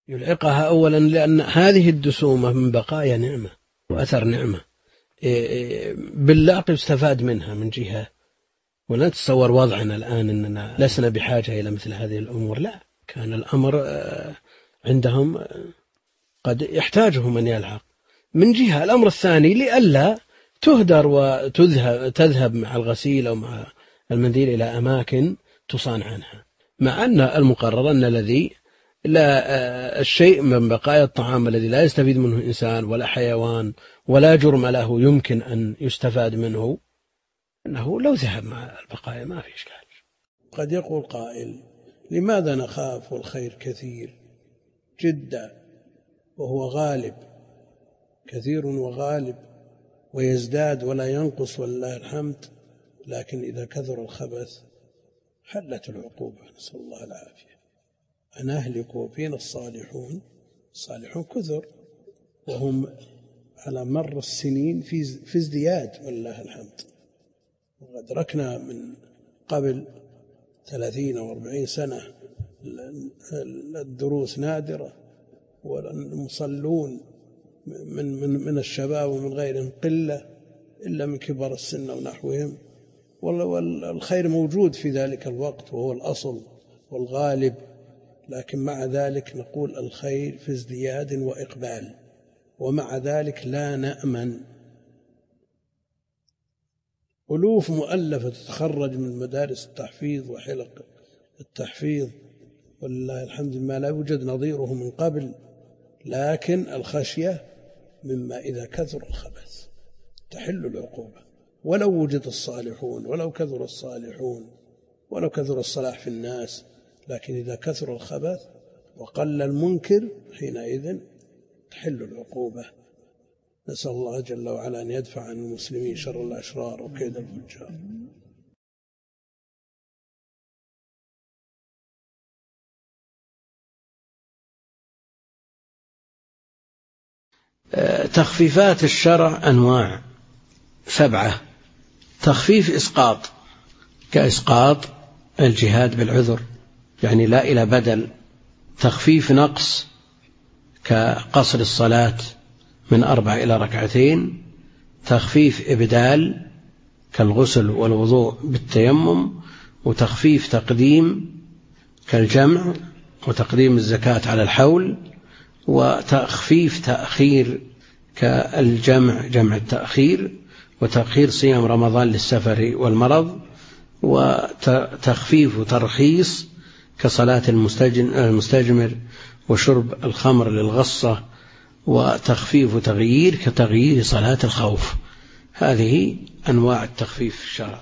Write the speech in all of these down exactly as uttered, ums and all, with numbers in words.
يلعقها أولا لأن هذه الدسومة من بقايا نعمة وأثر نعمة، باللعق يستفاد منها من جهة، ولا تتصور وضعنا الآن أننا لسنا بحاجة إلى مثل هذه الأمور، لا، كان الأمر عندهم قد يحتاجه من يلعق. من جهة الأمر الثاني لئلا تهدر وتذهب تذهب مع الغسيل أو مع المنديل إلى أماكن تصان عنها، مع أن المقرر أن الذي لا الشيء من بقايا الطعام الذي لا يستفيد منه إنسان ولا حيوان ولا جرم له يمكن أن يستفاد منه، أنه لو ذهب مع البقايا ما في إشكال. قد يقول قائل: لماذا نخاف والخير كثير جدا وهو غالب، كثير وغالب ويزداد ولا ينقص ولله الحمد، لكن إذا كثر الخبث حلت العقوبة، نسأل الله العافية. أن أهلك فينا الصالحون، الصالحون كثر وهم على مر السنين في ازدياد ولله الحمد، وقد ركنا من قبل ثلاثين أو أربعين سنة الدروس نادرة، والمصلون من, من, من الشباب ومن غيرهم قلة إلا من كبار السن ونحوهم، والخير موجود في ذلك الوقت وهو الأصل والغالب، لكن مع ذلك نقول الخير في ازدياد وإقبال، ومع ذلك لا نأمن. ألوف مؤلفة تتخرج من مدارس التحفيظ وحلق التحفيظ ولله الحمد ما لا يوجد نظيره من قبل، لكن الخشية مما إذا كثر الخبث تحل العقوبة، ولو وجد الصالحون ولو كثر الصالحون ولو كثر الصلاح في الناس، لكن إذا كثر الخبث وقل المنكر حينئذ تحل العقوبة. نسأل الله جل وعلا أن يدفع عن المسلمين شر الأشرار وكيد الفجار. تخفيفات الشرع أنواع سبعة. تخفيف إسقاط، كإسقاط الجهاد بالعذر، يعني لا إلى بدل. تخفيف نقص كقصر الصلاة من أربع إلى ركعتين. تخفيف إبدال كالغسل والوضوء بالتيمم. وتخفيف تقديم كالجمع وتقديم الزكاة على الحول. وتخفيف تأخير كالجمع جمع التأخير. وتأخير صيام رمضان للسفر والمرض. وتخفيف وترخيص كصلاة المستجمر وشرب الخمر للغصة. وتخفيف وتغيير كتغيير صلاة الخوف. هذه أنواع التخفيف الشرعي.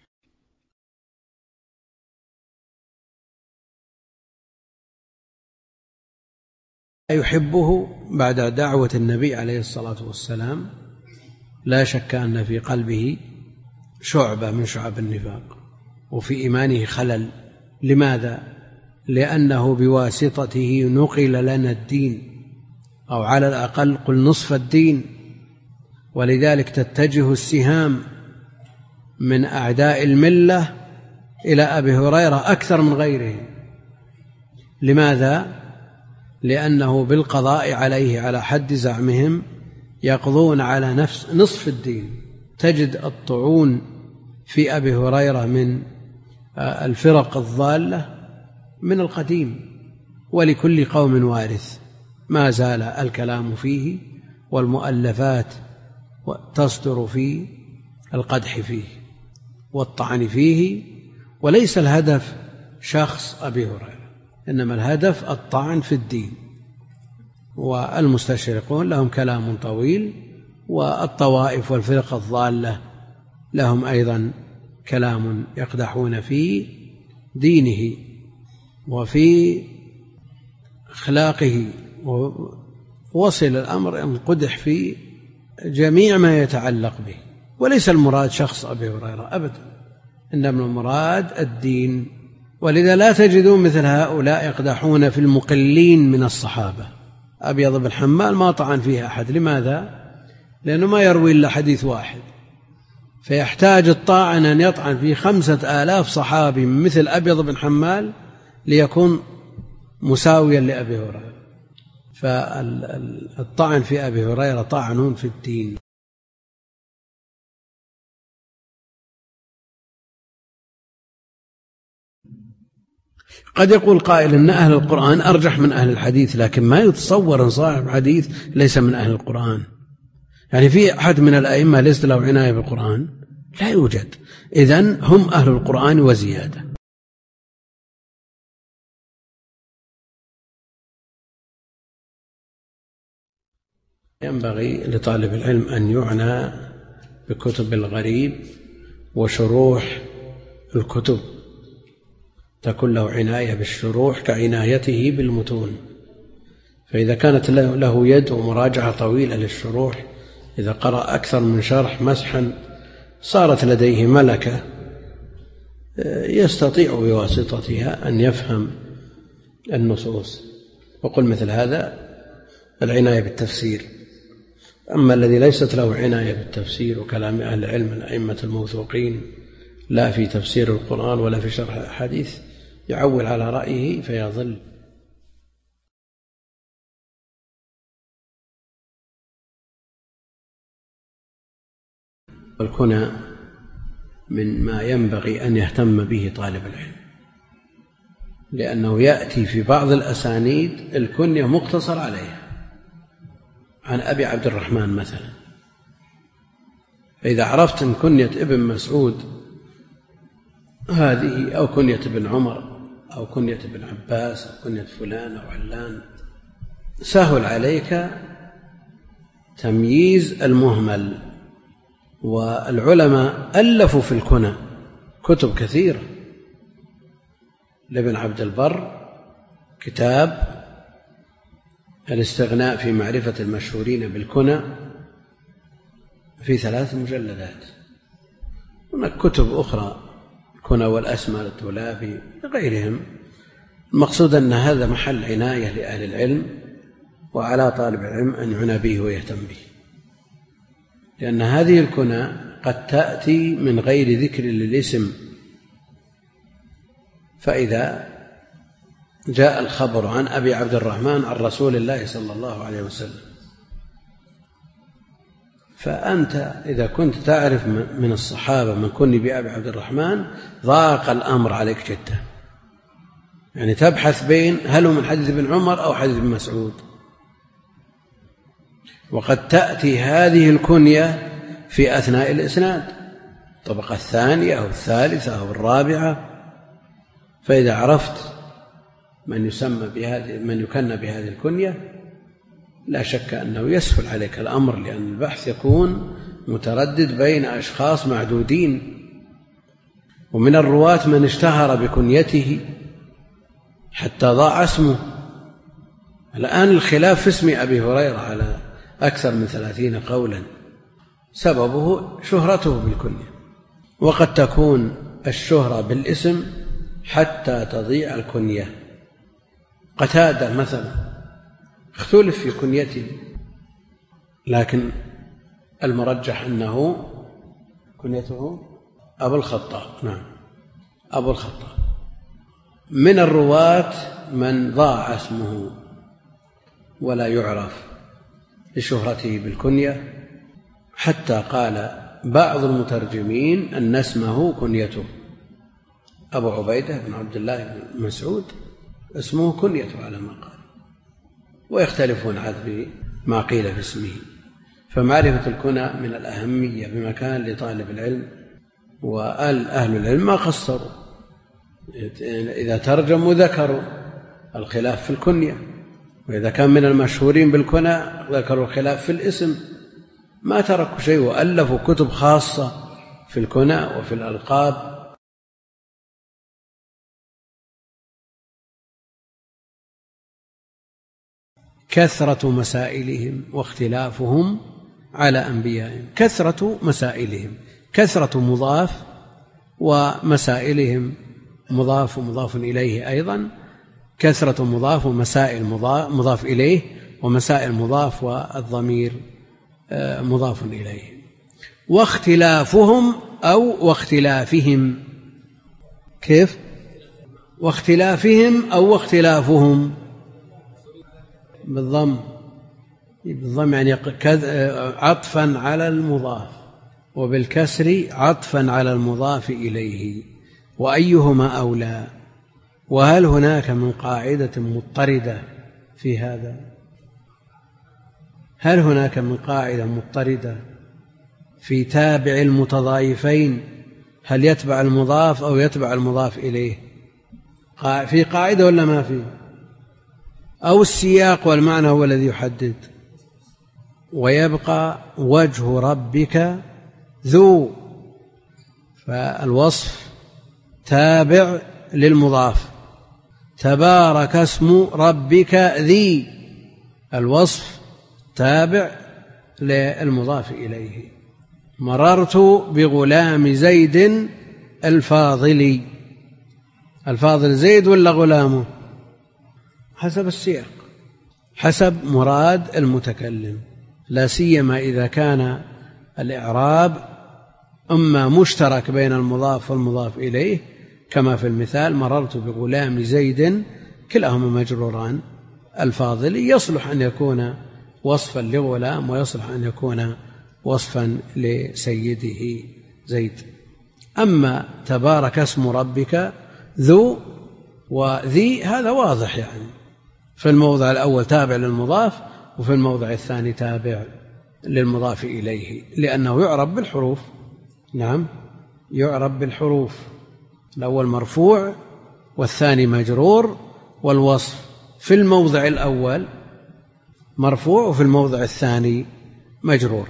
يحبه بعد دعوة النبي عليه الصلاة والسلام لا شك أن في قلبه شعبة من شعب النفاق وفي إيمانه خلل. لماذا؟ لأنه بواسطته نقل لنا الدين، أو على الأقل قل نصف الدين، ولذلك تتجه السهام من أعداء الملة إلى أبي هريرة أكثر من غيره. لماذا؟ لأنه بالقضاء عليه على حد زعمهم يقضون على نفس نصف الدين. تجد الطعون في أبي هريرة من الفرق الضالة من القديم، ولكل قوم وارث، ما زال الكلام فيه والمؤلفات تصدر في القدح فيه والطعن فيه، وليس الهدف شخص أبي هريرة، إنما الهدف الطعن في الدين. والمستشرقون لهم كلام طويل، والطوائف والفرق الضالة لهم أيضا كلام يقدحون في دينه وفي أخلاقه، ووصل الأمر أن قدح في جميع ما يتعلق به. وليس المراد شخص أبي هريرة أبدا، إنما المراد الدين. ولذا لا تجدون مثل هؤلاء يقدحون في المقلين من الصحابة. أبيض بن حمال ما طعن فيها أحد. لماذا؟ لأنه ما يروي إلا حديث واحد، فيحتاج الطاعن أن يطعن في خمسة آلاف صحابي مثل أبيض بن حمال ليكون مساويا لأبي هريرة. فالطعن في أبي هريرة طعن في الدين. قد يقول قائل إن أهل القرآن أرجح من أهل الحديث، لكن ما يتصور أن صاحب حديث ليس من أهل القرآن. يعني في أحد من الأئمة ليس له عناية بالقرآن؟ لا يوجد. إذن هم أهل القرآن وزيادة. ينبغي لطالب العلم أن يعنى بكتب الغريب وشروح الكتب، تكون له عناية بالشروح كعنايته بالمتون. فإذا كانت له يد ومراجعة طويلة للشروح، إذا قرأ أكثر من شرح مسحا صارت لديه ملكة يستطيع بواسطتها أن يفهم النصوص. وقل مثل هذا العناية بالتفسير. أما الذي ليست له عناية بالتفسير وكلام أهل العلم الأئمة الموثوقين لا في تفسير القرآن ولا في شرح الحديث، يعول على رأيه فيضل. والكنى من ما ينبغي أن يهتم به طالب العلم، لأنه يأتي في بعض الأسانيد الكنية مقتصر عليها، عن أبي عبد الرحمن مثلا. فإذا عرفت أن كنية ابن مسعود هذه أو كنية ابن عمر أو كنية ابن عباس أو كنية فلان أو علان، سهل عليك تمييز المهمل. والعلماء ألفوا في الكنى كتب كثيرة. لابن عبد البر كتاب الاستغناء في معرفة المشهورين بالكنى في ثلاث مجلدات. هناك كتب أخرى، الكنى والأسماء للطلابي وغيرهم. المقصود أن هذا محل عناية لأهل العلم، وعلى طالب العلم أن يعنى به ويهتم به، لأن هذه الكنى قد تأتي من غير ذكر للاسم. فإذا جاء الخبر عن أبي عبد الرحمن عن رسول الله صلى الله عليه وسلم، فأنت إذا كنت تعرف من الصحابة من كن بأبي عبد الرحمن ضاق الأمر عليك جدا. يعني تبحث بين هل هو من حديث ابن عمر أو حديث ابن مسعود. وقد تأتي هذه الكنية في أثناء الإسناد، الطبقة الثانية أو الثالثة أو الرابعة. فإذا عرفت من يسمى بهذه من يكنى بهذه الكنية لا شك أنه يسهل عليك الأمر، لأن البحث يكون متردد بين أشخاص معدودين. ومن الرواة من اشتهر بكنيته حتى ضاع اسمه. الآن الخلاف في اسم أبي هريرة على أكثر من ثلاثين قولا، سببه شهرته بالكنية. وقد تكون الشهرة بالاسم حتى تضيع الكنية. قتادة مثلا اختلف في كنيته، لكن المرجح أنه كنيته أبو الخطاب. نعم، أبو الخطاب. من الرواة من ضاع اسمه ولا يعرف لشهرته بالكنية، حتى قال بعض المترجمين أن اسمه كنيته. أبو عبيدة بن عبد الله بن مسعود اسمه كنيته على ما قال، ويختلفون عاد بما قيل في اسمه. فمعرفة الكنى من الأهمية بمكان لطالب العلم. وأهل العلم ما قصروا، إذا ترجموا ذكروا الخلاف في الكنية، وإذا كان من المشهورين بالكنى ذكروا الخلاف في الاسم. ما تركوا شيء، وألفوا كتب خاصة في الكنى وفي الألقاب. كثرة مسائلهم واختلافهم على أنبيائهم. كثرة مسائلهم، كثرة مضاف، ومسائلهم مضاف ومضاف إليه أيضا. كثرة مضاف ومسائل مضاف إليه، ومسائل مضاف والضمير مضاف إليه. واختلافهم أو واختلافهم. كيف؟ واختلافهم أو واختلافهم بالضم بالضم يعني عطفا على المضاف، وبالكسر عطفا على المضاف إليه، وأيهما أولى. وهل هناك من قاعدة مضطردة في هذا؟ هل هناك من قاعدة مضطردة في تابع المتضايفين؟ هل يتبع المضاف أو يتبع المضاف إليه؟ في قاعدة ولا ما في؟ أو السياق والمعنى هو الذي يحدد؟ ويبقى وجه ربك ذو، فالوصف تابع للمضاف. تبارك اسم ربك ذي، الوصف تابع للمضاف إليه. مررت بغلام زيد الفاضل، الفاضل زيد ولا غلامه؟ حسب السياق، حسب مراد المتكلم، لا سيما إذا كان الإعراب أما مشترك بين المضاف والمضاف إليه، كما في المثال مررت بغلام زيد، كلاهما مجروران. الفاضل يصلح أن يكون وصفا لغلام، ويصلح أن يكون وصفا لسيده زيد. أما تبارك اسم ربك ذو وذي هذا واضح، يعني في الموضع الأول تابع للمضاف، وفي الموضع الثاني تابع للمضاف إليه، لأنه يعرب بالحروف. نعم، يعرب بالحروف، الأول مرفوع والثاني مجرور، والوصف في الموضع الأول مرفوع وفي الموضع الثاني مجرور.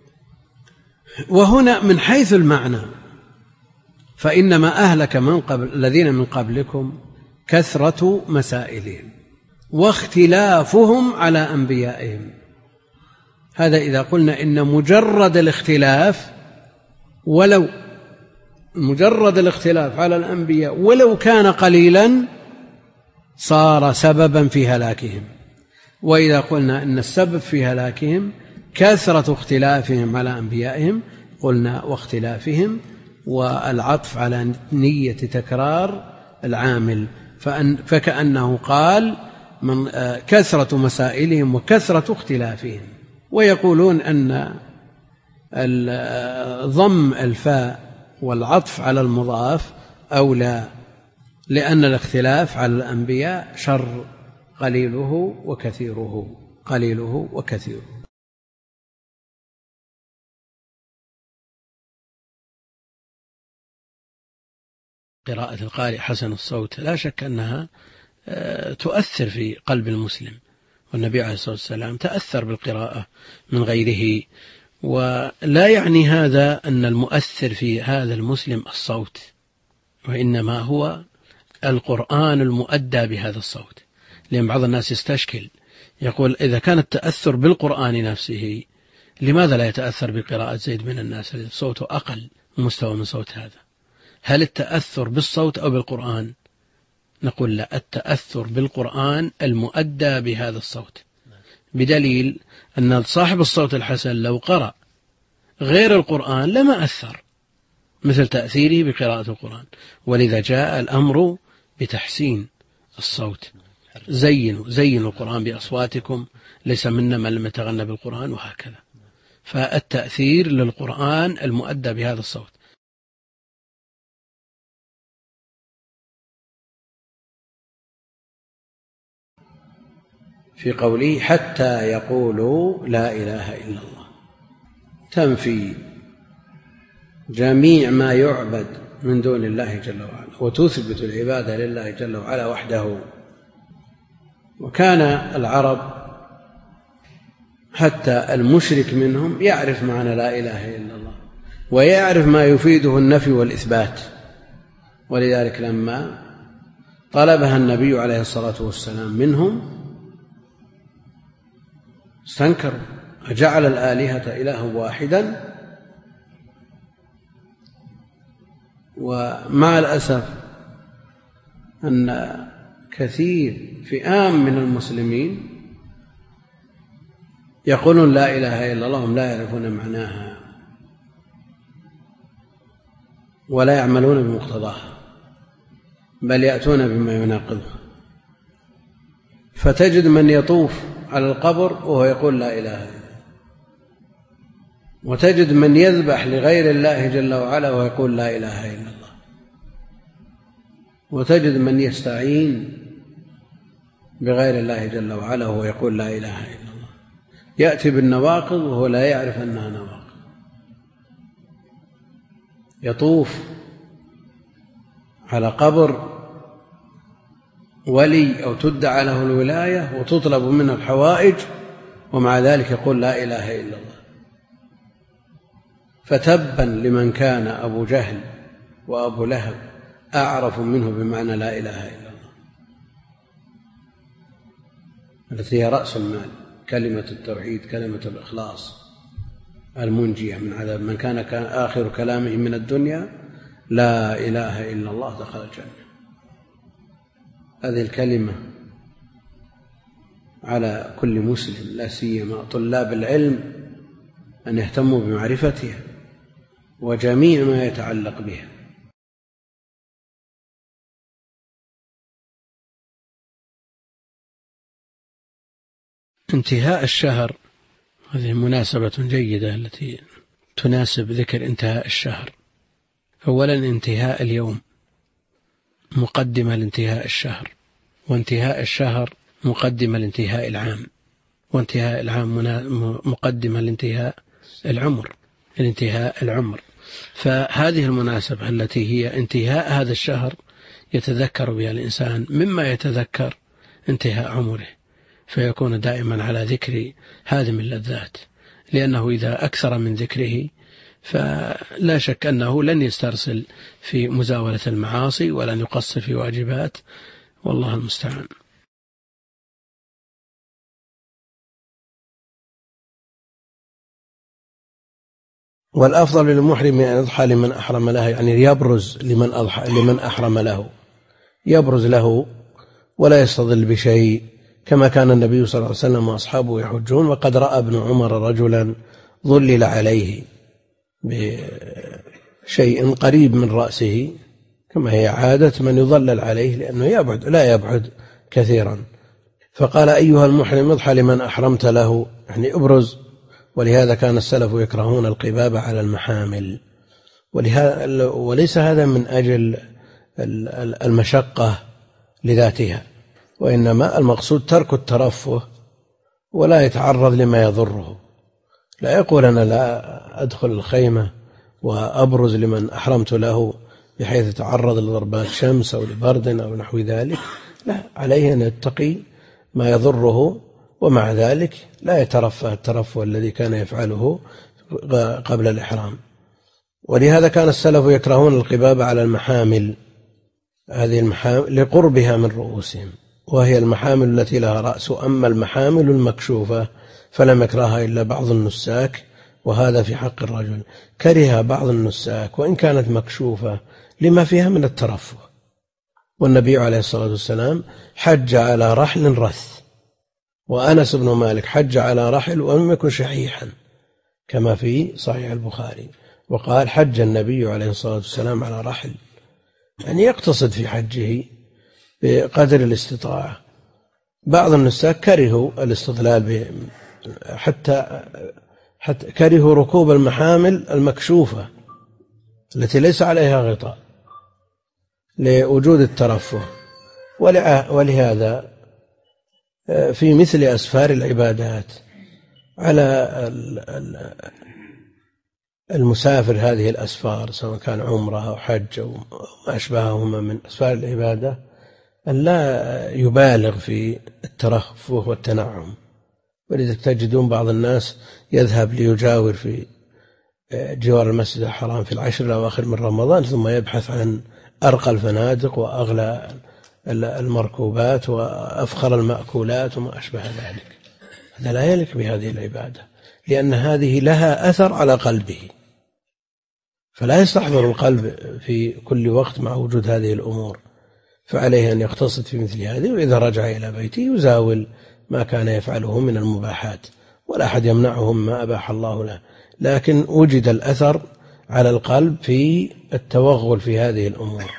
وهنا من حيث المعنى فإنما أهلك من قبل الذين من قبلكم كثرة مسائلهم واختلافهم على أنبيائهم. هذا إذا قلنا إن مجرد الاختلاف، ولو مجرد الاختلاف على الأنبياء ولو كان قليلا، صار سببا في هلاكهم. وإذا قلنا إن السبب في هلاكهم كثرة اختلافهم على أنبيائهم، قلنا واختلافهم، والعطف على نية تكرار العامل، فكأنه قال من كثرة مسائلهم وكثرة اختلافهم. ويقولون أن ضم الفاء والعطف على المضاف أولى، لأن الاختلاف على الأنبياء شر، قليله وكثيره، قليله وكثيره. قراءة القارئ حسن الصوت لا شك أنها تؤثر في قلب المسلم، والنبي عليه الصلاة والسلام تأثر بالقراءة من غيره. ولا يعني هذا أن المؤثر في هذا المسلم الصوت، وإنما هو القرآن المؤدى بهذا الصوت. لأن بعض الناس يستشكل، يقول إذا كان التأثر بالقرآن نفسه لماذا لا يتأثر بقراءة زيد من الناس صوته أقل مستوى من صوت هذا؟ هل التأثر بالصوت أو بالقرآن؟ نقول لا، التأثر بالقرآن المؤدى بهذا الصوت، بدليل أن صاحب الصوت الحسن لو قرأ غير القرآن لما أثر مثل تأثيره بقراءة القرآن. ولذا جاء الأمر بتحسين الصوت، زينوا زينوا القرآن بأصواتكم، ليس منا من لم يتغنى بالقرآن، وهكذا. فالتأثير للقرآن المؤدى بهذا الصوت. في قوله حتى يقولوا لا إله إلا الله، تنفي جميع ما يعبد من دون الله جل وعلا، وتثبت العبادة لله جل وعلا وحده. وكان العرب حتى المشرك منهم يعرف معنى لا إله إلا الله، ويعرف ما يفيده النفي والإثبات. ولذلك لما طلبها النبي عليه الصلاة والسلام منهم استنكروا، أجعل الآلهة إلها واحدا. ومع الأسف أن كثير فئام من المسلمين يقولون لا إله إلا الله هم لا يعرفون معناها ولا يعملون بمقتضاها، بل يأتون بما يناقضها. فتجد من يطوف على القبر وهو يقول لا إله إلا الله، وتجد من يذبح لغير الله جل وعلا ويقول لا إله إلا الله، وتجد من يستعين بغير الله جل وعلا وهو يقول لا إله إلا الله، يأتي بالنواقض وهو لا يعرف أنها نواقض، يطوف على قبر ولي أو تدعى له الولاية وتطلب منه الحوائج ومع ذلك يقول لا إله إلا الله. فتبا لمن كان أبو جهل وأبو لهب أعرف منه بمعنى لا إله إلا الله، التي هي رأس المال، كلمة التوحيد، كلمة الإخلاص المنجية من عذاب من كان, كان آخر كلامه من الدنيا لا إله إلا الله دخل الجنة. هذه الكلمة على كل مسلم لا سيما طلاب العلم أن يهتموا بمعرفتها وجميع ما يتعلق بها. انتهاء الشهر، هذه مناسبة جيدة التي تناسب ذكر انتهاء الشهر. أولا انتهاء اليوم مقدمة لانتهاء الشهر، وانتهاء الشهر مقدمة لانتهاء العام، وانتهاء العام مقدمة لانتهاء العمر الانتهاء العمر فهذه المناسبة التي هي انتهاء هذا الشهر يتذكر بها الإنسان مما يتذكر انتهاء عمره، فيكون دائما على ذكر هذه اللذات، لأنه إذا أكثر من ذكره فلا شك أنه لن يسترسل في مزاولة المعاصي ولن يقصر في واجبات، والله المستعان. والأفضل للمحرم أن يضحى لمن أحرم له، يعني يبرز لمن أضحى لمن أحرم له، يبرز له ولا يستظل بشيء، كما كان النبي صلى الله عليه وسلم وأصحابه يحجون، وقد رأى ابن عمر رجلا ظلل عليه بشيء قريب من رأسه كما هي عادة من يظلل عليه لأنه يبعد لا يبعد كثيرا، فقال أيها المحرم اضحى لمن أحرمت له، يعني ابرز. ولهذا كان السلف يكرهون القباب على المحامل، ولهذا وليس هذا من أجل المشقة لذاتها، وإنما المقصود ترك الترفه ولا يتعرض لما يضره. لا يقول أنا لا أدخل الخيمة وأبرز لمن أحرمت له بحيث يتعرض لضربات شمس أو لبرد أو نحو ذلك، لا، عليه أن يتقي ما يضره، ومع ذلك لا يترفه الترفه الذي كان يفعله قبل الإحرام. ولهذا كان السلف يكرهون القباب على المحامل، هذه المحامل لقربها من رؤوسهم، وهي المحامل التي لها رأس. أما المحامل المكشوفة فلم يكرهها إلا بعض النساك، وهذا في حق الرجل. كره بعض النساك وإن كانت مكشوفة لما فيها من الترفه، والنبي عليه الصلاة والسلام حج على رحل رث، وأنس بن مالك حج على رحل ولم يكن شحيحا كما في صحيح البخاري، وقال حج النبي عليه الصلاة والسلام على رحل، يعني يقتصد في حجه بقدر الاستطاعة. بعض النساك كرهوا الاستظلال حتى, حتى كرهوا ركوب المحامل المكشوفة التي ليس عليها غطاء لوجود الترفه. ولهذا في مثل أسفار العبادات على المسافر هذه الأسفار سواء كان عمره أو حج أو ما أشبههما من أسفار العبادة أن لا يبالغ في الترفه والتنعم. ولذلك تجدون بعض الناس يذهب ليجاور في جوار المسجد الحرام في العشر الأواخر من رمضان ثم يبحث عن أرقى الفنادق وأغلى المركوبات وأفخر المأكولات وما أشبه ذلك. هذا لا يليق بهذه العبادة، لأن هذه لها أثر على قلبه، فلا يستحضر القلب في كل وقت مع وجود هذه الأمور، فعليه أن يقتصد في مثل هذه، وإذا رجع إلى بيته يزاول ما كان يفعله من المباحات، ولا أحد يمنعهم ما أباح الله له، لكن وجد الأثر على القلب في التوغل في هذه الأمور.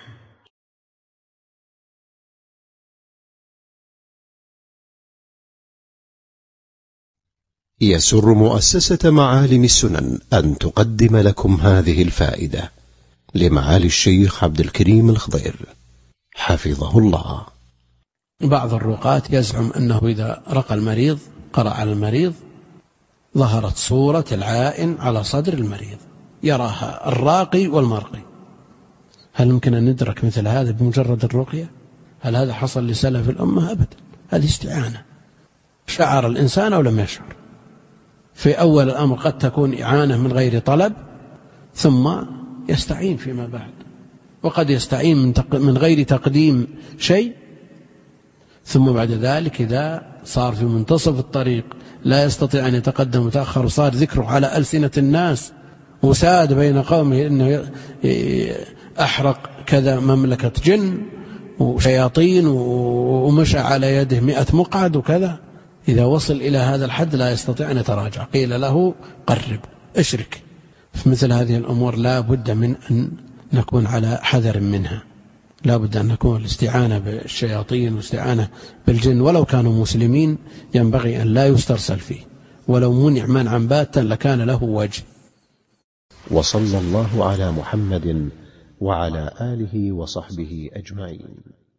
يسر مؤسسة معالم السنن أن تقدم لكم هذه الفائدة لمعالي الشيخ عبد الكريم الخضير حفظه الله. بعض الرقاة يزعم أنه إذا رقى المريض قرأ على المريض ظهرت صورة العائن على صدر المريض يراها الراقي والمرقي. هل يمكن أن ندرك مثل هذا بمجرد الرقية؟ هل هذا حصل لسلف الأمة؟ أبدا، هذه استعانة. شعر الإنسان أو لم يشعر. في أول الأمر قد تكون إعانة من غير طلب ثم يستعين فيما بعد، وقد يستعين من, تق... من غير تقديم شيء، ثم بعد ذلك إذا صار في منتصف الطريق لا يستطيع أن يتقدم وتأخر وصار ذكره على ألسنة الناس وساد بين قومه أنه أحرق كذا مملكة جن وشياطين ومشى على يده مئة مقعد وكذا، إذا وصل إلى هذا الحد لا يستطيع أن يتراجع، قيل له قرب اشرك. في مثل هذه الأمور لا بد من أن نكون على حذر منها، لا بد أن نكون الاستعانة بالشياطين والاستعانة بالجن ولو كانوا مسلمين ينبغي أن لا يسترسل فيه، ولو منع منعا باتا لكان له وجه. وصلى الله على محمد وعلى آله وصحبه أجمعين.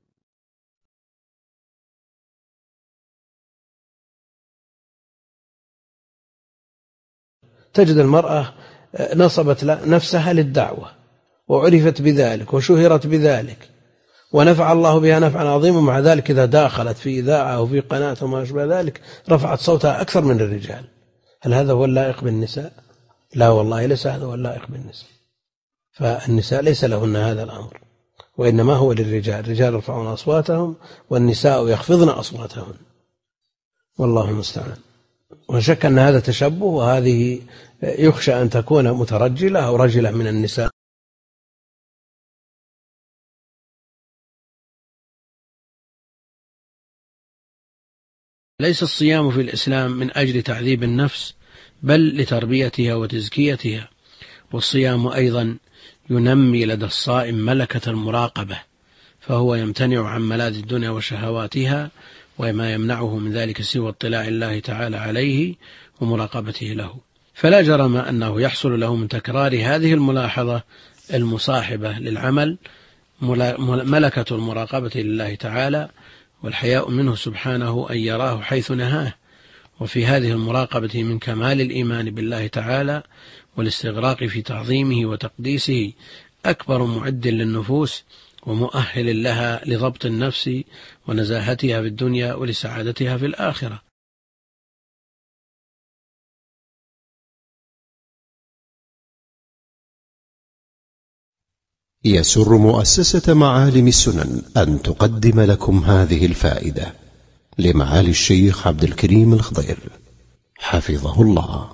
تجد المرأة نصبت نفسها للدعوة وعرفت بذلك وشهرت بذلك ونفع الله بها نفعا عظيما، مع ذلك إذا داخلت في إذاعة أو في قناة وما أشبه ذلك رفعت صوتها أكثر من الرجال. هل هذا هو اللائق بالنساء؟ لا والله ليس هذا هو اللائق بالنساء. فالنساء ليس لهن هذا الأمر، وإنما هو للرجال. الرجال يرفعون أصواتهم والنساء يخفضن أصواتهن، والله المستعان. وشك أن هذا تشبه، وهذه يخشى أن تكون مترجلة أو رجلة من النساء. ليس الصيام في الإسلام من أجل تعذيب النفس بل لتربيتها وتزكيتها، والصيام أيضا ينمي لدى الصائم ملكة المراقبة، فهو يمتنع عن ملاذ الدنيا وشهواتها وما يمنعه من ذلك سوى اطلاع الله تعالى عليه ومراقبته له. فلا جرم أنه يحصل له من تكرار هذه الملاحظة المصاحبة للعمل ملكة المراقبة لله تعالى والحياء منه سبحانه أن يراه حيث نهاه. وفي هذه المراقبة من كمال الإيمان بالله تعالى والاستغراق في تعظيمه وتقديسه أكبر معد للنفوس ومؤهل لها لضبط النفس ونزاهتها في الدنيا ولسعادتها في الآخرة. يسر مؤسسة معالم السنن أن تقدم لكم هذه الفائدة لمعالي الشيخ عبد الكريم الخضير حفظه الله.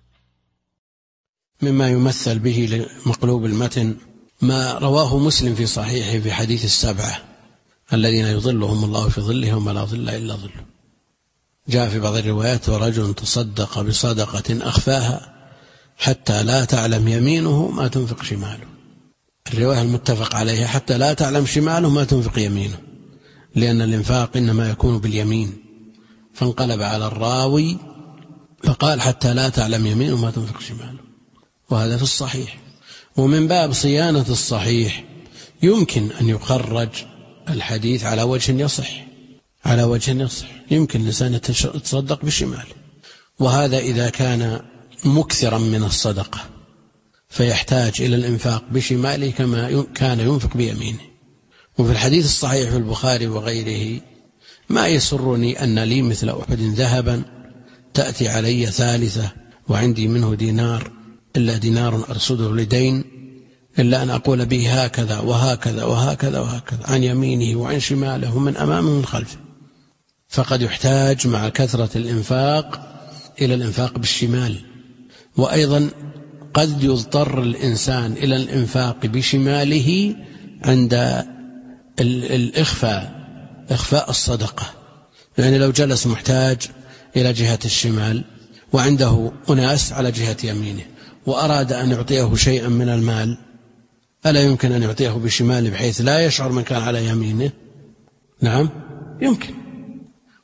مما يمثل به لمقلوب المتن ما رواه مسلم في صحيحه في حديث السبعة الذين يظلهم الله في ظله وما لا ظل إلا ظله. جاء في بعض الروايات: ورجل تصدق بصدقة أخفاها حتى لا تعلم يمينه ما تنفق شماله. الرواية المتفق عليها حتى لا تعلم شماله ما تنفق يمينه، لأن الإنفاق إنما يكون باليمين، فانقلب على الراوي فقال حتى لا تعلم يمينه ما تنفق شماله، وهذا في الصحيح. ومن باب صيانة الصحيح يمكن أن يخرج الحديث على وجه يصح، على وجه يصح يمكن الإنسان يتصدق بشماله، وهذا إذا كان مكثرا من الصدقة فيحتاج إلى الإنفاق بشماله كما كان ينفق بيمينه. وفي الحديث الصحيح في البخاري وغيره: ما يسرني أن لي مثل أحد ذهبا تأتي علي ثالثة وعندي منه دينار إلا دينار أرصده لدين إلا أن أقول به هكذا وهكذا وهكذا وهكذا عن يمينه وعن شماله ومن أمامه ومن خلفه. فقد يحتاج مع كثرة الإنفاق إلى الإنفاق بالشمال. وأيضا قد يضطر الإنسان إلى الإنفاق بشماله عند الإخفاء، إخفاء الصدقة، يعني لو جلس محتاج إلى جهة الشمال وعنده أناس على جهة يمينه وأراد أن يعطيه شيئا من المال، ألا يمكن أن يعطيه بشماله بحيث لا يشعر من كان على يمينه؟ نعم يمكن.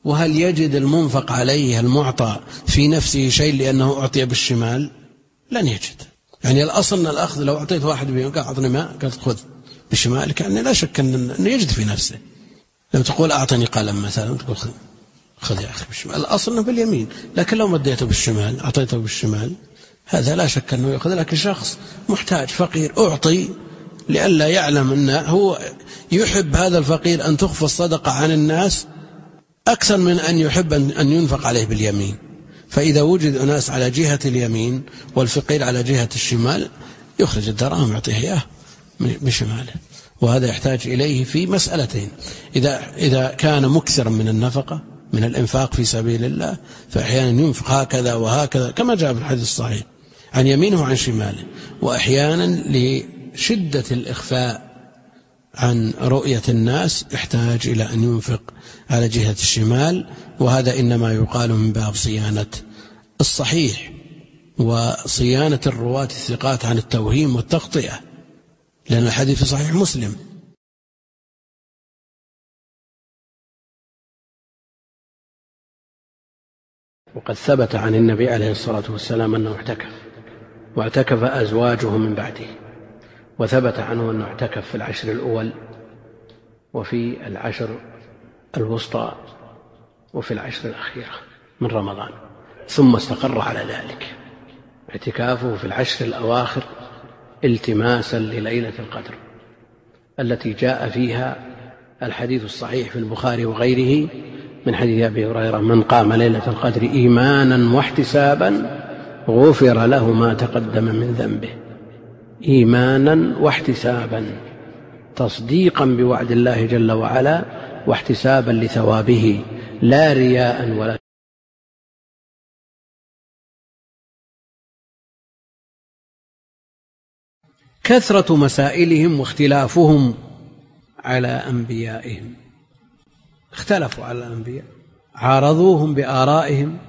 وهل يجد المنفق عليه المعطى في نفسه شيء لأنه أعطي بالشمال؟ لن يجد. يعني الأصل أن الأخذ لو أعطيت واحد بيمين قال أعطني ماء قال خذ بشمالك، يعني لا شك أنه يجد في نفسه. لو تقول أعطني قلم مثلا تقول خذ خذ يا أخي بالشمال، الأصل أنه باليمين. لكن لو مديته بالشمال أعطيته بالشمال هذا لا شك أنه يأخذ. لكن شخص محتاج فقير أعطي لئلا يعلم أنه هو يحب هذا الفقير أن تخفى الصدقة عن الناس أكثر من أن يحب أن ينفق عليه باليمين. فإذا وجد أناس على جهة اليمين والفقير على جهة الشمال يخرج الدراهم يعطيه إياه بشماله. وهذا يحتاج إليه في مسألتين: إذا إذا كان مكثرا من النفقة من الإنفاق في سبيل الله فأحيانا ينفق هكذا وهكذا كما جاء في الحديث الصحيح عن يمينه وعن شماله، وأحيانا لشدة الإخفاء عن رؤية الناس يحتاج إلى أن ينفق على جهة الشمال. وهذا إنما يقال من باب صيانة الصحيح وصيانة الرواة الثقات عن التوهيم والتغطية، لأن الحديث في صحيح مسلم. وقد ثبت عن النبي عليه الصلاة والسلام أنه اعتكف، واعتكف أزواجه من بعده، وثبت عنه أنه اعتكف في العشر الأول وفي العشر الوسطى وفي العشر الأخيرة من رمضان، ثم استقر على ذلك. اعتكافه في العشر الأواخر التماسا لليلة القدر التي جاء فيها الحديث الصحيح في البخاري وغيره من حديث أبي هريرة: من قام ليلة القدر إيمانا واحتسابا غفر له ما تقدم من ذنبه. إيمانا واحتسابا، تصديقا بوعد الله جل وعلا واحتسابا لثوابه، لا رياء ولا. كثرة مسائلهم واختلافهم على أنبيائهم. اختلفوا على الأنبياء، عارضوهم بآرائهم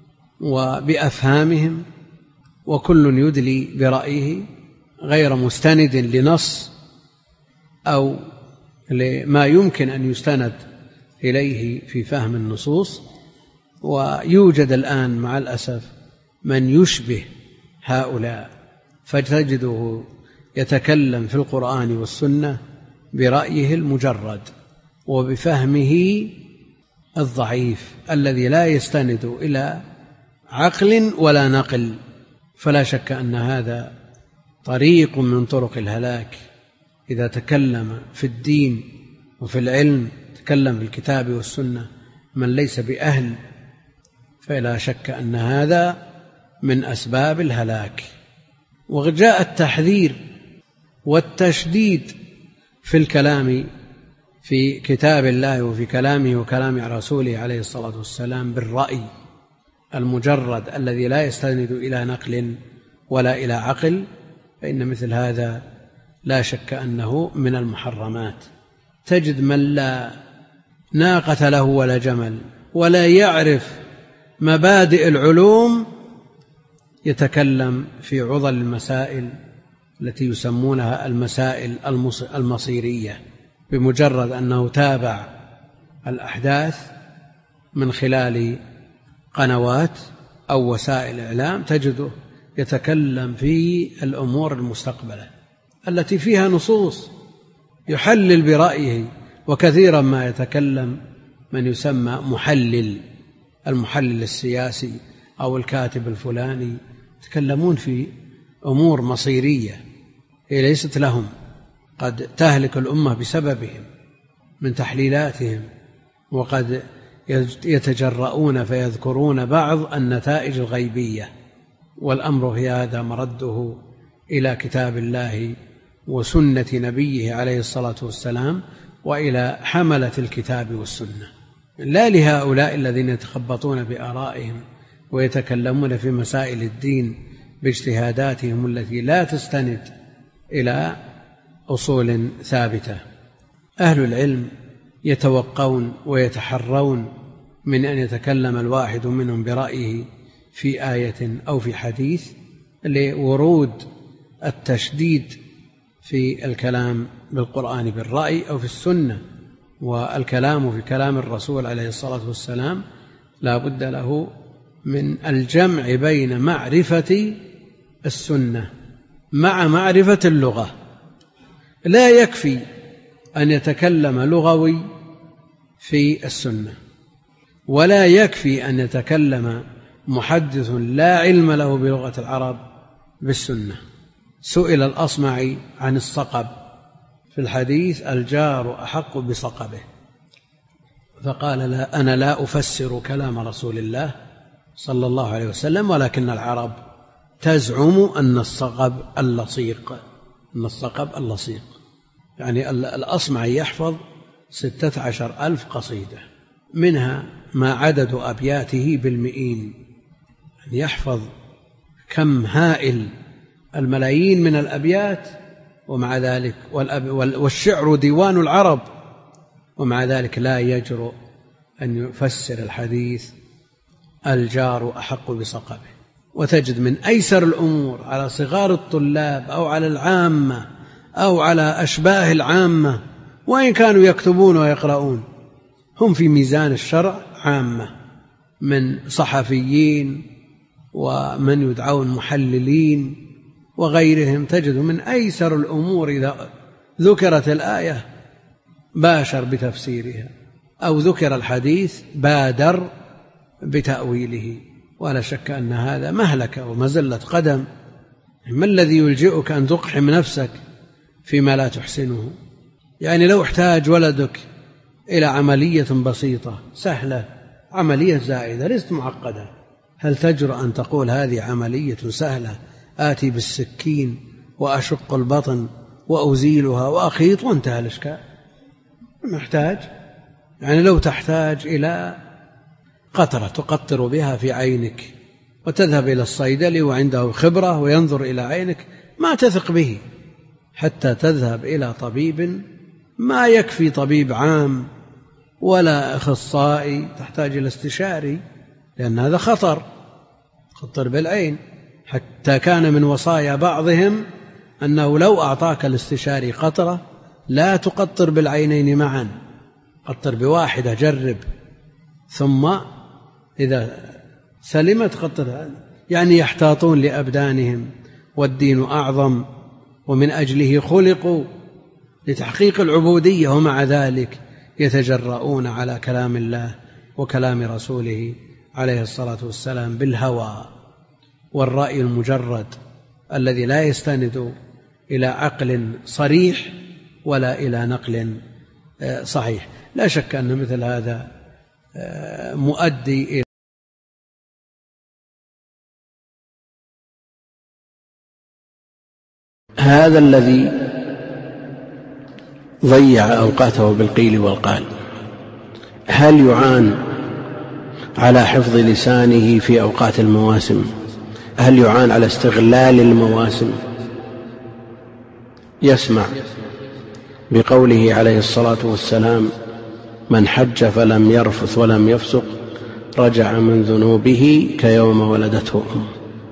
وبأفهامهم، وكل يدلي برأيه غير مستند لنص أو لما يمكن أن يستند إليه في فهم النصوص. ويوجد الآن مع الأسف من يشبه هؤلاء، فتجده يتكلم في القرآن والسنة برأيه المجرد وبفهمه الضعيف الذي لا يستند إلى عقل ولا نقل. فلا شك أن هذا طريق من طرق الهلاك. إذا تكلم في الدين وفي العلم، تكلم في الكتاب والسنة من ليس بأهل، فلا شك أن هذا من أسباب الهلاك. وجاء التحذير والتشديد في الكلام في كتاب الله وفي كلامه وكلام رسوله عليه الصلاة والسلام بالرأي المجرد الذي لا يستند إلى نقل ولا إلى عقل، فإن مثل هذا لا شك أنه من المحرمات. تجد من لا ناقة له ولا جمل ولا يعرف مبادئ العلوم يتكلم في عضل المسائل التي يسمونها المسائل المصيرية، بمجرد أنه تابع الأحداث من خلال قنوات أو وسائل إعلام تجده يتكلم في الأمور المستقبلة التي فيها نصوص، يحلل برأيه. وكثيرا ما يتكلم من يسمى محلل، المحلل السياسي أو الكاتب الفلاني، يتكلمون في أمور مصيرية هي ليست لهم، قد تهلك الأمة بسببهم من تحليلاتهم، وقد يتجرؤون فيذكرون بعض النتائج الغيبية. والأمر في هذا مرده إلى كتاب الله وسنة نبيه عليه الصلاة والسلام وإلى حملة الكتاب والسنة، لا لهؤلاء الذين يتخبطون بآرائهم ويتكلمون في مسائل الدين باجتهاداتهم التي لا تستند إلى أصول ثابتة. أهل العلم يتوقون ويتحرون من أن يتكلم الواحد منهم برأيه في آية أو في حديث لورود التشديد في الكلام بالقرآن بالرأي أو في السنة والكلام في كلام الرسول عليه الصلاة والسلام لا بد له من الجمع بين معرفة السنة مع معرفة اللغة. لا يكفي أن يتكلم لغوي في السنة، ولا يكفي أن يتكلم محدث لا علم له بلغة العرب بالسنة. سئل الأصمعي عن الصقب في الحديث الجار أحق بصقبه، فقال لا أنا لا أفسر كلام رسول الله صلى الله عليه وسلم، ولكن العرب تزعم أن الصقب اللصيق أن الصقب اللصيق يعني الأصمعي يحفظ ستة عشر ألف قصيدة، منها ما عدد أبياته بالمئين، يعني يحفظ كم هائل الملايين من الأبيات، ومع ذلك والشعر ديوان العرب، ومع ذلك لا يجرؤ أن يفسر الحديث الجار أحق بصقبه. وتجد من أيسر الأمور على صغار الطلاب أو على العامة أو على أشباه العامة، وإن كانوا يكتبون ويقرؤون، هم في ميزان الشرع عامة من صحفيين ومن يدعون محللين وغيرهم. تجد من أيسر الأمور إذا ذكرت الآية باشر بتفسيرها، أو ذكر الحديث بادر بتأويله. ولا شك أن هذا مهلكة ومزلة قدم. ما الذي يلجئك أن تقحم نفسك فيما لا تحسنه؟ يعني لو احتاج ولدك إلى عملية بسيطة سهلة، عملية زائدة ليست معقدة، هل تجرؤ أن تقول هذه عملية سهلة، آتي بالسكين وأشق البطن وأزيلها وأخيط وانتهى الإشكال؟ محتاج، يعني لو تحتاج إلى قطرة تقطر بها في عينك وتذهب إلى الصيدلي وعنده خبرة وينظر إلى عينك، ما تثق به حتى تذهب إلى طبيب. ما يكفي طبيب عام ولا أخصائي، تحتاج إلى استشاري، لأن هذا خطر، خطر بالعين. حتى كان من وصايا بعضهم أنه لو أعطاك الاستشاري قطرة لا تقطر بالعينين معا، قطر بواحدة جرب، ثم إذا سلمت قطر. يعني يحتاطون لأبدانهم، والدين أعظم ومن أجله خلقوا لتحقيق العبودية، ومع ذلك يتجرؤون على كلام الله وكلام رسوله عليه الصلاة والسلام بالهوى والرأي المجرد الذي لا يستند إلى عقل صريح ولا إلى نقل صحيح. لا شك أن مثل هذا مؤدي إلى هذا الذي ضيع أوقاته بالقيل والقال. هل يعان على حفظ لسانه في أوقات المواسم؟ هل يعان على استغلال المواسم؟ يسمع بقوله عليه الصلاة والسلام: من حج فلم يرفث ولم يفسق رجع من ذنوبه كيوم ولدته أمه.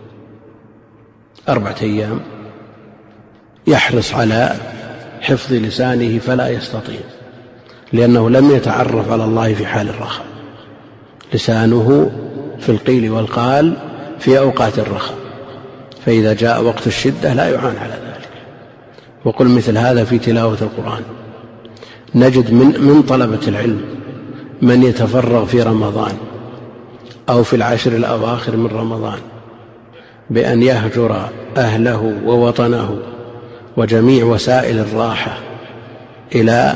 أربعة أيام يحرص على حفظ لسانه فلا يستطيع، لأنه لم يتعرف على الله في حال الرخاء. لسانه في القيل والقال في أوقات الرخاء، فإذا جاء وقت الشدة لا يعان على ذلك. وقل مثل هذا في تلاوة القرآن. نجد من, من طلبة العلم من يتفرغ في رمضان أو في العشر الأواخر من رمضان بأن يهجر أهله ووطنه وجميع وسائل الراحة إلى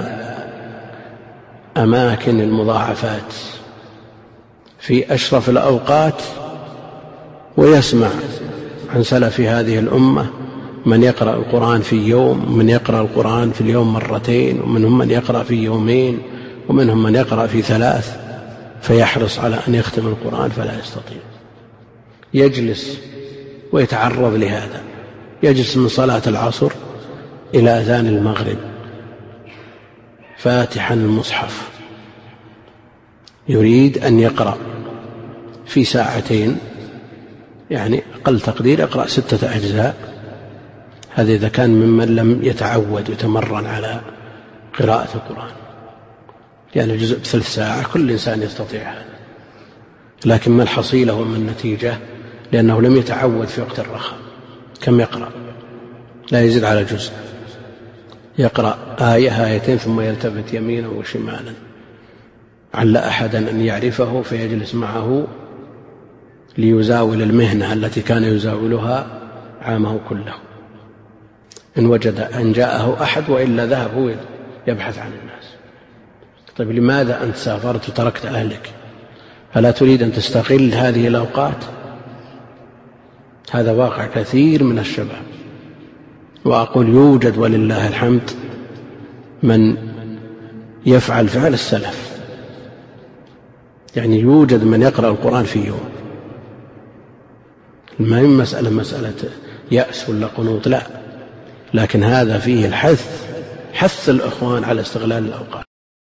أماكن المضاعفات في أشرف الأوقات، ويسمع عن سلف هذه الأمة من يقرأ القرآن في يوم، من يقرأ القرآن في اليوم مرتين، ومنهم من يقرأ في يومين، ومنهم من يقرأ في ثلاث، فيحرص على أن يختم القرآن فلا يستطيع. يجلس ويتعرض لهذا، يجلس من صلاة العصر إلى أذان المغرب فاتحا المصحف، يريد أن يقرأ في ساعتين، يعني أقل تقدير يقرأ ستة أجزاء. هذا إذا كان ممن لم يتعود ويتمرن على قراءة القرآن. لأن يعني الجزء بثلث ساعة كل إنسان يستطيع هذا، لكن ما الحصيلة وما النتيجة؟ لأنه لم يتعود في وقت الرخاء. كم يقرأ؟ لا يزيد على جزء، يقرأ آية آيتين ثم يلتفت يمينا وشمالا، عل أحدا أن يعرفه فيجلس معه ليزاول المهنة التي كان يزاولها عامه كله، إن وجد أن جاءه أحد، وإلا ذهب هو يبحث عن الناس. طيب لماذا أنت سافرت وتركت أهلك؟ ألا تريد أن تستغل هذه الأوقات؟ هذا واقع كثير من الشباب. وأقول يوجد ولله الحمد من يفعل فعل السلف، يعني يوجد من يقرأ القرآن في يوم، ما هي مسألة مسألة يأس ولا قنوط، لا، لكن هذا فيه الحث، حث الإخوان على استغلال الأوقات.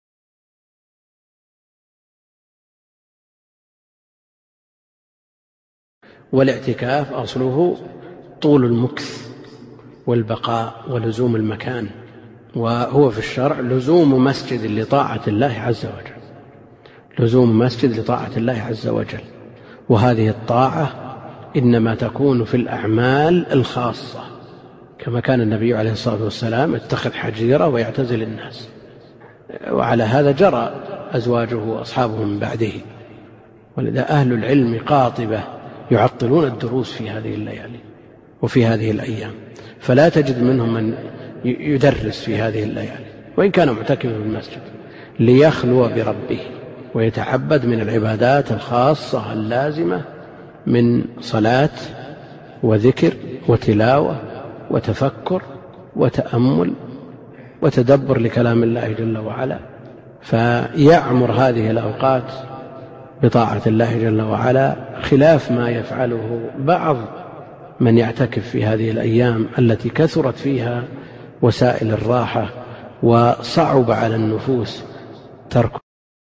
والاعتكاف أصله طول المكث والبقاء ولزوم المكان، وهو في الشرع لزوم مسجد لطاعة الله عز وجل، لزوم مسجد لطاعة الله عز وجل. وهذه الطاعة إنما تكون في الأعمال الخاصة، كما كان النبي عليه الصلاة والسلام يتخذ حجيرة ويعتزل الناس، وعلى هذا جرى أزواجه وأصحابه من بعده. ولذا أهل العلم قاطبة يعطلون الدروس في هذه الليالي وفي هذه الأيام، فلا تجد منهم من يدرس في هذه الليالي وإن كان معتكفا في المسجد، ليخلو بربه ويتعبد من العبادات الخاصة اللازمة من صلاة وذكر وتلاوة وتفكر وتأمل وتدبر لكلام الله جل وعلا. فيعمر هذه الأوقات بطاعة الله جل وعلا، خلاف ما يفعله بعض من يعتكف في هذه الأيام التي كثرت فيها وسائل الراحة وصعب على النفوس ترك.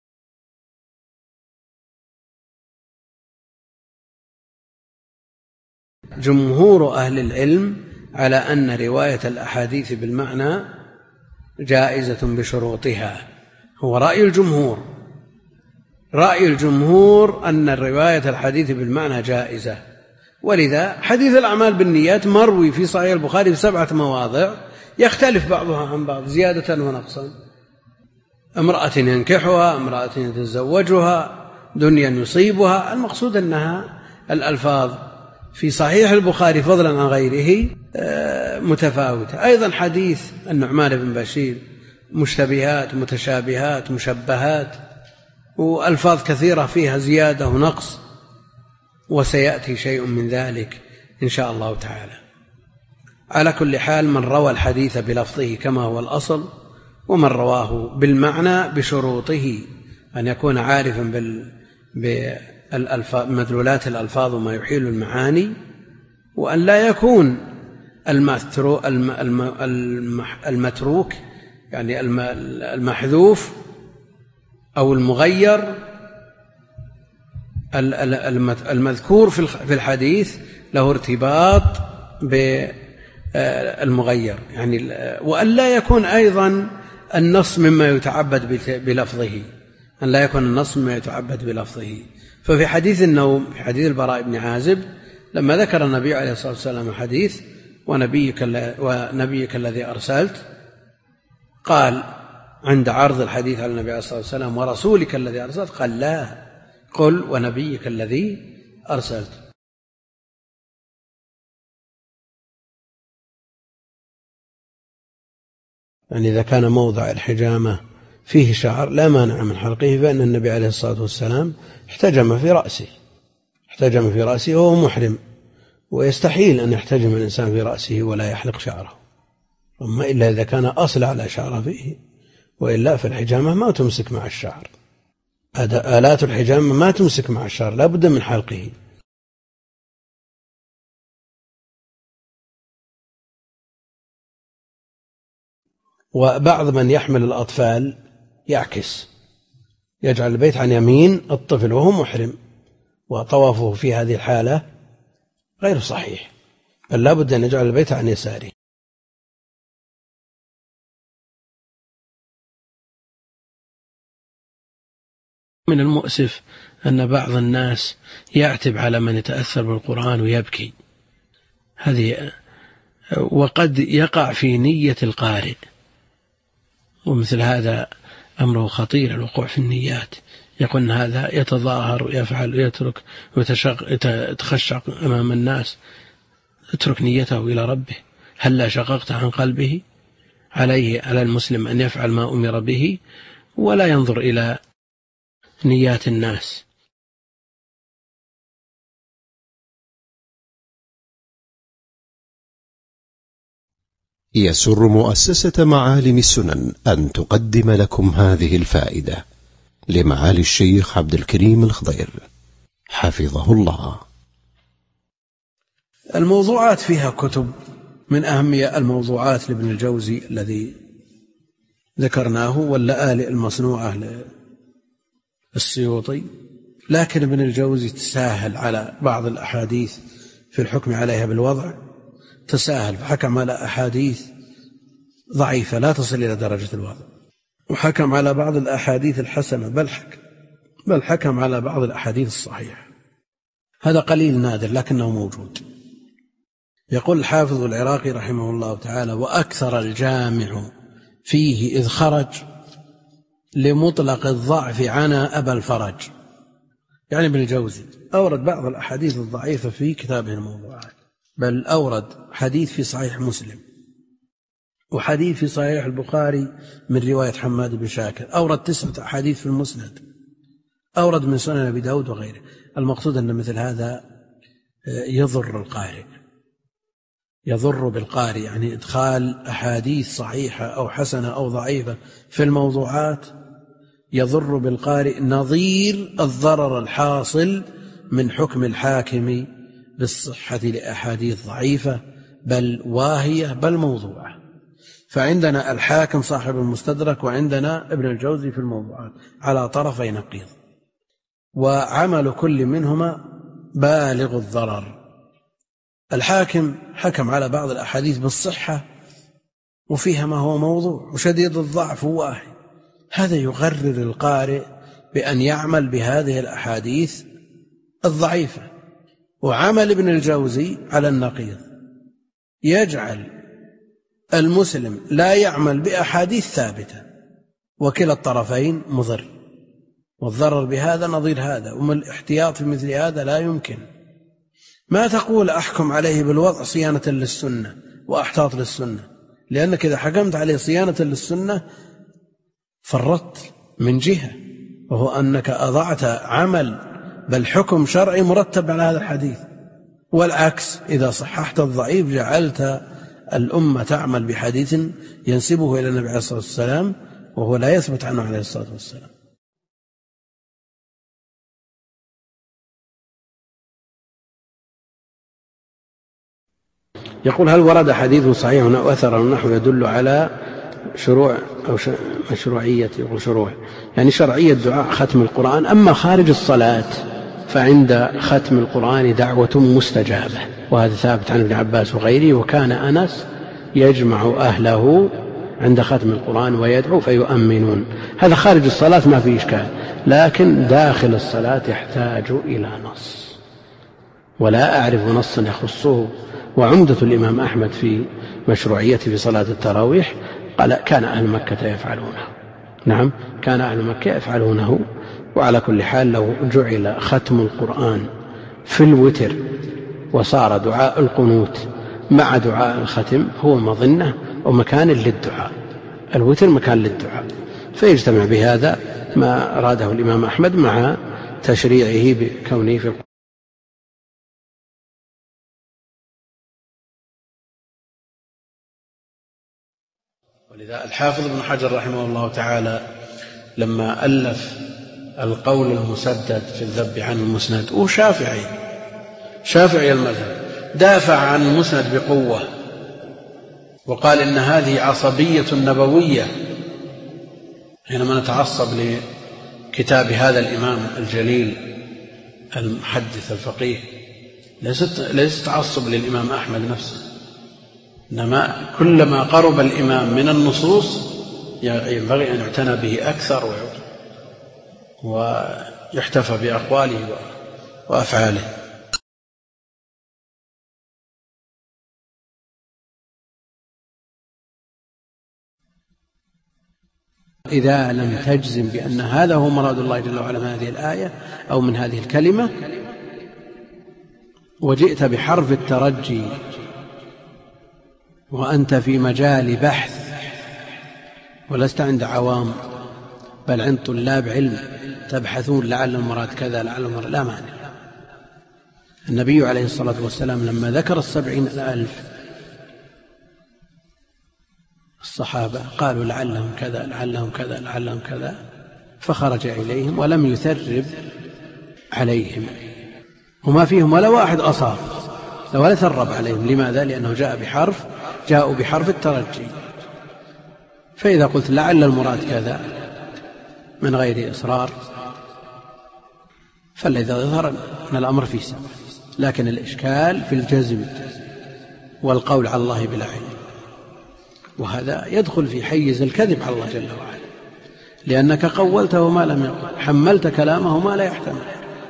جمهور أهل العلم على أن رواية الأحاديث بالمعنى جائزة بشروطها، هو رأي الجمهور. رأي الجمهور أن رواية الحديث بالمعنى جائزة، ولذا حديث الأعمال بالنيات مروي في صحيح البخاري في سبعة مواضع يختلف بعضها عن بعض زيادة ونقصا: امرأة ينكحها، امرأة يتزوجها، دنيا يصيبها. المقصود أنها الألفاظ في صحيح البخاري فضلا عن غيره متفاوتة. أيضا حديث النعمان بن بشير مشتبهات متشابهات مشبهات، وألفاظ كثيرة فيها زيادة ونقص، وسيأتي شيء من ذلك إن شاء الله تعالى. على كل حال، من روى الحديث بلفظه كما هو الأصل، ومن رواه بالمعنى بشروطه، أن يكون عارفا بمدلولات الألفاظ وما يحيل المعاني، وأن لا يكون المتروك يعني المحذوف أو المغير المذكور في الحديث له ارتباط بالمغير، يعني وأن لا يكون أيضا النص مما يتعبد بلفظه، أن لا يكون النص مما يتعبد بلفظه. ففي حديث النوم، في حديث البراء بن عازب، لما ذكر النبي عليه الصلاة والسلام الحديث ونبيك, ونبيك الذي أرسلت، قال عند عرض الحديث على النبي عليه الصلاة والسلام: ورسولك الذي أرسلت؟ قال: لا، قل ونبيك الذي أرسلت. يعني إذا كان موضع الحجامة فيه شعر لا مانع من حلقه، فإن النبي عليه الصلاة والسلام احتجم في رأسه احتجم في رأسه وهو محرم، ويستحيل أن يحتجم الإنسان في رأسه ولا يحلق شعره، أما إلا إذا كان أصل على شعر فيه، وإلا فالحجامة ما تمسك مع الشعر، آلات الحجامة ما تمسك مع الشعر، لا بد من حلقه. وبعض من يحمل الأطفال يعكس، يجعل البيت عن يمين الطفل وهو محرم، وطوافه في هذه الحالة غير صحيح، بل لا بد أن يجعل البيت عن يساره. من المؤسف أن بعض الناس يعتب على من يتأثر بالقرآن ويبكي، هذه وقد يقع في نية القارئ، ومثل هذا أمره خطير الوقوع في النيات. يقول هذا يتظاهر ويفعل ويترك ويتخشع أمام الناس، اترك نيته إلى ربه. هل لا شققت عن قلبه؟ عليه على المسلم أن يفعل ما أمر به ولا ينظر إلى نيات الناس. يسر مؤسسة معالم السنن أن تقدم لكم هذه الفائدة لمعالي الشيخ عبد الكريم الخضير حفظه الله. الموضوعات فيها كتب، من أهم الموضوعات لابن الجوزي الذي ذكرناه واللآلئ المصنوعة للسيوطي، لكن ابن الجوزي تساهل على بعض الأحاديث في الحكم عليها بالوضع، تساهل فحكم على أحاديث ضعيفة لا تصل إلى درجة الوضع، وحكم على بعض الأحاديث الحسنة، بل حكم, بل حكم على بعض الأحاديث الصحيحة. هذا قليل نادر لكنه موجود. يقول الحافظ العراقي رحمه الله تعالى: وأكثر الجامع فيه إذ خرج لمطلق الضعف عنا أبا الفرج. يعني ابن الجوزي أورد بعض الأحاديث الضعيفة في كتابه الموضوعات، بل أورد حديث في صحيح مسلم وحديث في صحيح البخاري من رواية حماد بن شاكر، أورد تسعة أحاديث في المسند، أورد من سنن أبي داود وغيره. المقصود أن مثل هذا يضر القارئ، يضر بالقارئ، يعني إدخال أحاديث صحيحة أو حسنة أو ضعيفة في الموضوعات يضر بالقارئ نظير الضرر الحاصل من حكم الحاكم بالصحة لأحاديث ضعيفة بل واهية بل موضوعة. فعندنا الحاكم صاحب المستدرك، وعندنا ابن الجوزي في الموضوعات على طرفي نقيض، وعمل كل منهما بالغ الضرر. الحاكم حكم على بعض الأحاديث بالصحة وفيها ما هو موضوع وشديد الضعف واهي، هذا يغرر القارئ بأن يعمل بهذه الأحاديث الضعيفة. وعمل ابن الجوزي على النقيض، يجعل المسلم لا يعمل بأحاديث ثابتة، وكلا الطرفين مضر، والضرر بهذا نظير هذا، ومن الاحتياط في مثل هذا لا يمكن. ما تقول أحكم عليه بالوضع صيانة للسنة وأحتاط للسنة، لأنك إذا حكمت عليه صيانة للسنة فرطت من جهة، وهو أنك أضعت عمل بل حكم شرعي مرتب على هذا الحديث. والعكس، إذا صححت الضعيف جعلت الأمة تعمل بحديث ينسبه إلى النبي عليه الصلاة والسلام وهو لا يثبت عنه عليه الصلاة والسلام. يقول: هل ورد حديث صحيح أو أثر نحو يدل على شروع أو مشروعية، يقول شروع يعني شرعية دعاء ختم القرآن، أما خارج الصلاة فعند ختم القرآن دعوة مستجابة، وهذا ثابت عن ابن عباس وغيره، وكان أنس يجمع أهله عند ختم القرآن ويدعو فيؤمنون. هذا خارج الصلاة ما في إشكال، لكن داخل الصلاة يحتاج إلى نص، ولا أعرف نصا يخصه. وعمدة الإمام أحمد في مشروعيته في صلاة التراويح قال: كان أهل مكة يفعلونه. نعم، كان أهل مكة يفعلونه. وعلى كل حال لو جعل ختم القرآن في الوتر وصار دعاء القنوت مع دعاء الختم هو مظنة ومكان للدعاء، الوتر مكان للدعاء، فيجتمع بهذا ما أراده الإمام أحمد مع تشريعه بكونه في القرآن. ولذا الحافظ ابن حجر رحمه الله تعالى لما ألف القول المسدد في الذب عن المسند، وشافعي شافعي المذهب دافع عن المسند بقوة وقال إن هذه عصبية نبوية. حينما نتعصب لكتاب هذا الإمام الجليل المحدث الفقيه ليست ليست تعصب للإمام أحمد نفسه، إنما كلما قرب الإمام من النصوص ينبغي أن يعتنى به أكثر. ويحتفى بأقواله وأفعاله. إذا لم تجزم بأن هذا هو مراد الله جل وعلا من هذه الآية أو من هذه الكلمة، وجئت بحرف الترجي وأنت في مجال بحث ولست عند عوام بل عند طلاب علم تبحثون لعل المراد كذا لعل المراد، لا مانع. النبي عليه الصلاة والسلام لما ذكر السبعين الألف الصحابة قالوا لعلهم كذا لعلهم كذا لعلهم كذا، فخرج إليهم ولم يثرب عليهم، وما فيهم ولا واحد أصاب ولا ثرب عليهم. لماذا؟ لأنه جاء بحرف جاءوا بحرف الترجي. فإذا قلت لعل المراد كذا من غير إصرار فالذي يظهر أن الأمر فيه سبب، لكن الإشكال في الجزم والقول على الله بلا علم، وهذا يدخل في حيز الكذب على الله جل وعلا، لأنك قولته ما لم يقل، حملت كلامه ما لا يحتمل.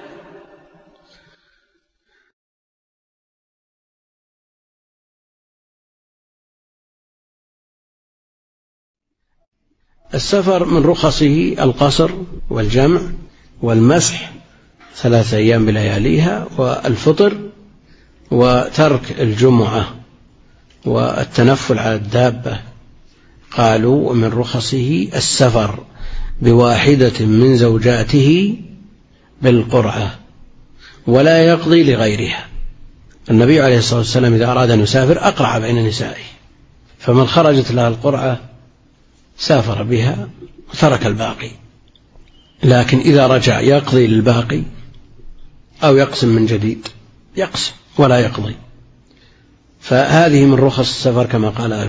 السفر من رخصه القصر والجمع والمسح ثلاثة أيام بلياليها والفطر وترك الجمعة والتنفل على الدابة. قالوا ومن رخصه السفر بواحدة من زوجاته بالقرعة ولا يقضي لغيرها. النبي عليه الصلاة والسلام إذا أراد أن يسافر أقرع بين نسائه، فمن خرجت لها القرعة سافر بها وترك الباقي، لكن إذا رجع يقضي للباقي أو يقسم من جديد، يقسم ولا يقضي. فهذه من رخص السفر كما قال